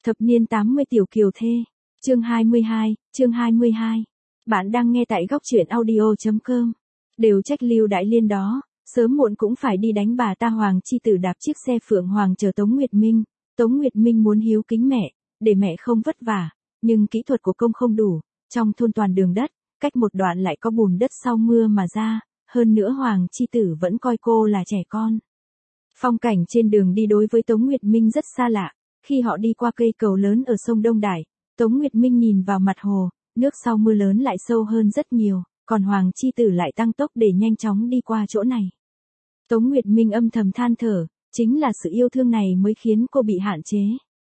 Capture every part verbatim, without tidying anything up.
Thập niên tám mươi tiểu kiều thê. Chương hai mươi hai, chương hai mươi hai. Bạn đang nghe tại góc truyện audio chấm com. Đều trách Lưu Đại Liên đó, sớm muộn cũng phải đi đánh bà ta Hoàng Chi Tử đạp chiếc xe Phượng Hoàng chờ Tống Nguyệt Minh. Tống Nguyệt Minh muốn hiếu kính mẹ, để mẹ không vất vả, nhưng kỹ thuật của công không đủ, trong thôn toàn đường đất, cách một đoạn lại có bùn đất sau mưa mà ra, hơn nữa Hoàng Chi Tử vẫn coi cô là trẻ con. Phong cảnh trên đường đi đối với Tống Nguyệt Minh rất xa lạ, khi họ đi qua cây cầu lớn ở sông Đông Đại, Tống Nguyệt Minh nhìn vào mặt hồ, nước sau mưa lớn lại sâu hơn rất nhiều, còn Hoàng Chi Tử lại tăng tốc để nhanh chóng đi qua chỗ này. Tống Nguyệt Minh âm thầm than thở, chính là sự yêu thương này mới khiến cô bị hạn chế.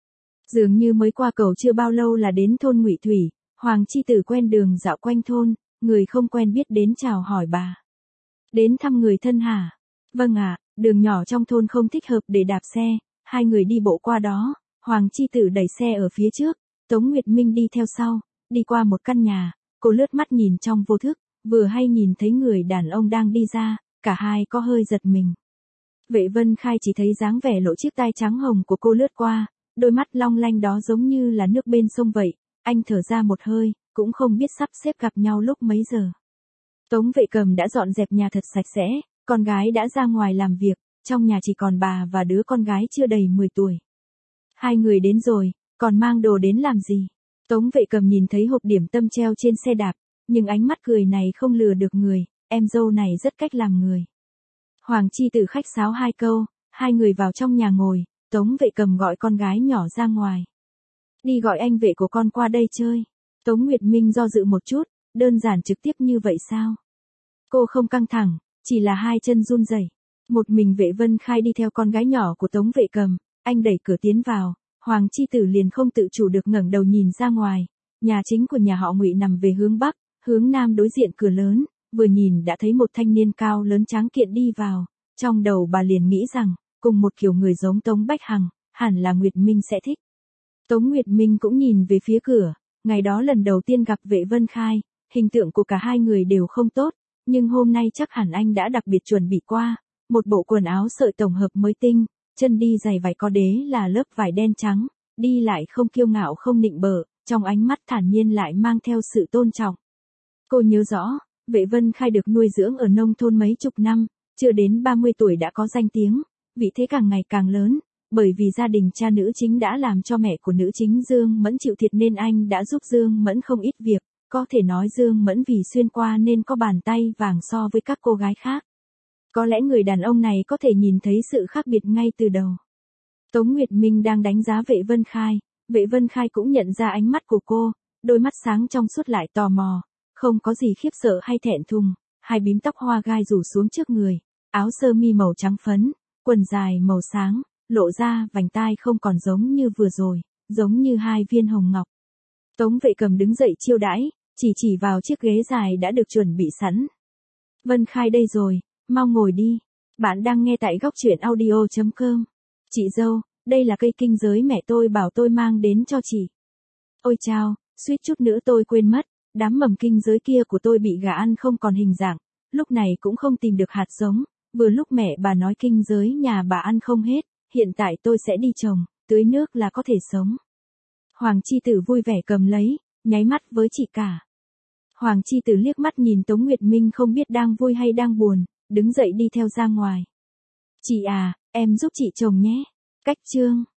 Dường như mới qua cầu chưa bao lâu là đến thôn Ngụy Thủy, Hoàng Chi Tử quen đường dạo quanh thôn, người không quen biết đến chào hỏi bà. Đến thăm người thân hả? Vâng ạ, đường nhỏ trong thôn không thích hợp để đạp xe, hai người đi bộ qua đó, Hoàng Chi Tử đẩy xe ở phía trước, Tống Nguyệt Minh đi theo sau, đi qua một căn nhà, cô lướt mắt nhìn trong vô thức, vừa hay nhìn thấy người đàn ông đang đi ra, cả hai có hơi giật mình. Vệ Vân Khai chỉ thấy dáng vẻ lộ chiếc tai trắng hồng của cô lướt qua, đôi mắt long lanh đó giống như là nước bên sông vậy, anh thở ra một hơi, cũng không biết sắp xếp gặp nhau lúc mấy giờ. Tống Vệ Cầm đã dọn dẹp nhà thật sạch sẽ, con gái đã ra ngoài làm việc, trong nhà chỉ còn bà và đứa con gái chưa đầy mười tuổi. Hai người đến rồi, còn mang đồ đến làm gì? Tống Vệ Cầm nhìn thấy hộp điểm tâm treo trên xe đạp, nhưng ánh mắt cười này không lừa được người, em dâu này rất cách làm người. Hoàng Chi Tử khách sáo hai câu, hai người vào trong nhà ngồi, Tống Vệ Cầm gọi con gái nhỏ ra ngoài. Đi gọi anh vệ của con qua đây chơi. Tống Nguyệt Minh do dự một chút, đơn giản trực tiếp như vậy sao? Cô không căng thẳng, chỉ là hai chân run rẩy. Một mình Vệ Vân Khai đi theo con gái nhỏ của Tống Vệ Cầm, anh đẩy cửa tiến vào, Hoàng Chi Tử liền không tự chủ được ngẩng đầu nhìn ra ngoài. Nhà chính của nhà họ Ngụy nằm về hướng bắc, hướng nam đối diện cửa lớn, vừa nhìn đã thấy một thanh niên cao lớn tráng kiện đi vào, trong đầu bà liền nghĩ rằng, cùng một kiểu người giống Tống Bách Hằng, hẳn là Nguyệt Minh sẽ thích. Tống Nguyệt Minh cũng nhìn về phía cửa, ngày đó lần đầu tiên gặp Vệ Vân Khai, hình tượng của cả hai người đều không tốt, nhưng hôm nay chắc hẳn anh đã đặc biệt chuẩn bị qua, một bộ quần áo sợi tổng hợp mới tinh, chân đi giày vải có đế là lớp vải đen trắng, đi lại không kiêu ngạo không nịnh bợ, trong ánh mắt thản nhiên lại mang theo sự tôn trọng. Cô nhớ rõ, Vệ Vân Khai được nuôi dưỡng ở nông thôn mấy chục năm, chưa đến ba mươi tuổi đã có danh tiếng, vị thế càng ngày càng lớn, bởi vì gia đình cha nữ chính đã làm cho mẹ của nữ chính Dương Mẫn chịu thiệt nên anh đã giúp Dương Mẫn không ít việc, có thể nói Dương Mẫn vì xuyên qua nên có bàn tay vàng so với các cô gái khác. Có lẽ người đàn ông này có thể nhìn thấy sự khác biệt ngay từ đầu. Tống Nguyệt Minh đang đánh giá Vệ Vân Khai, Vệ Vân Khai cũng nhận ra ánh mắt của cô, đôi mắt sáng trong suốt lại tò mò, không có gì khiếp sợ hay thẹn thùng, hai bím tóc hoa gai rủ xuống trước người, áo sơ mi màu trắng phấn, quần dài màu sáng, lộ ra vành tai không còn giống như vừa rồi, giống như hai viên hồng ngọc. Tống Vệ Cầm đứng dậy chiêu đãi, chỉ chỉ vào chiếc ghế dài đã được chuẩn bị sẵn. Vân Khai đây rồi, mau ngồi đi. Bạn đang nghe tại góc truyện audio chấm com. Chị dâu, đây là cây kinh giới mẹ tôi bảo tôi mang đến cho chị. Ôi chao, suýt chút nữa tôi quên mất, đám mầm kinh giới kia của tôi bị gà ăn không còn hình dạng, lúc này cũng không tìm được hạt giống, vừa lúc mẹ bà nói kinh giới nhà bà ăn không hết, hiện tại tôi sẽ đi trồng, tưới nước là có thể sống. Hoàng Chi Tử vui vẻ cầm lấy, nháy mắt với chị cả. Hoàng Chi Tử liếc mắt nhìn Tống Nguyệt Minh không biết đang vui hay đang buồn, đứng dậy đi theo ra ngoài. Chị à, em giúp chị trồng nhé. Cách chương.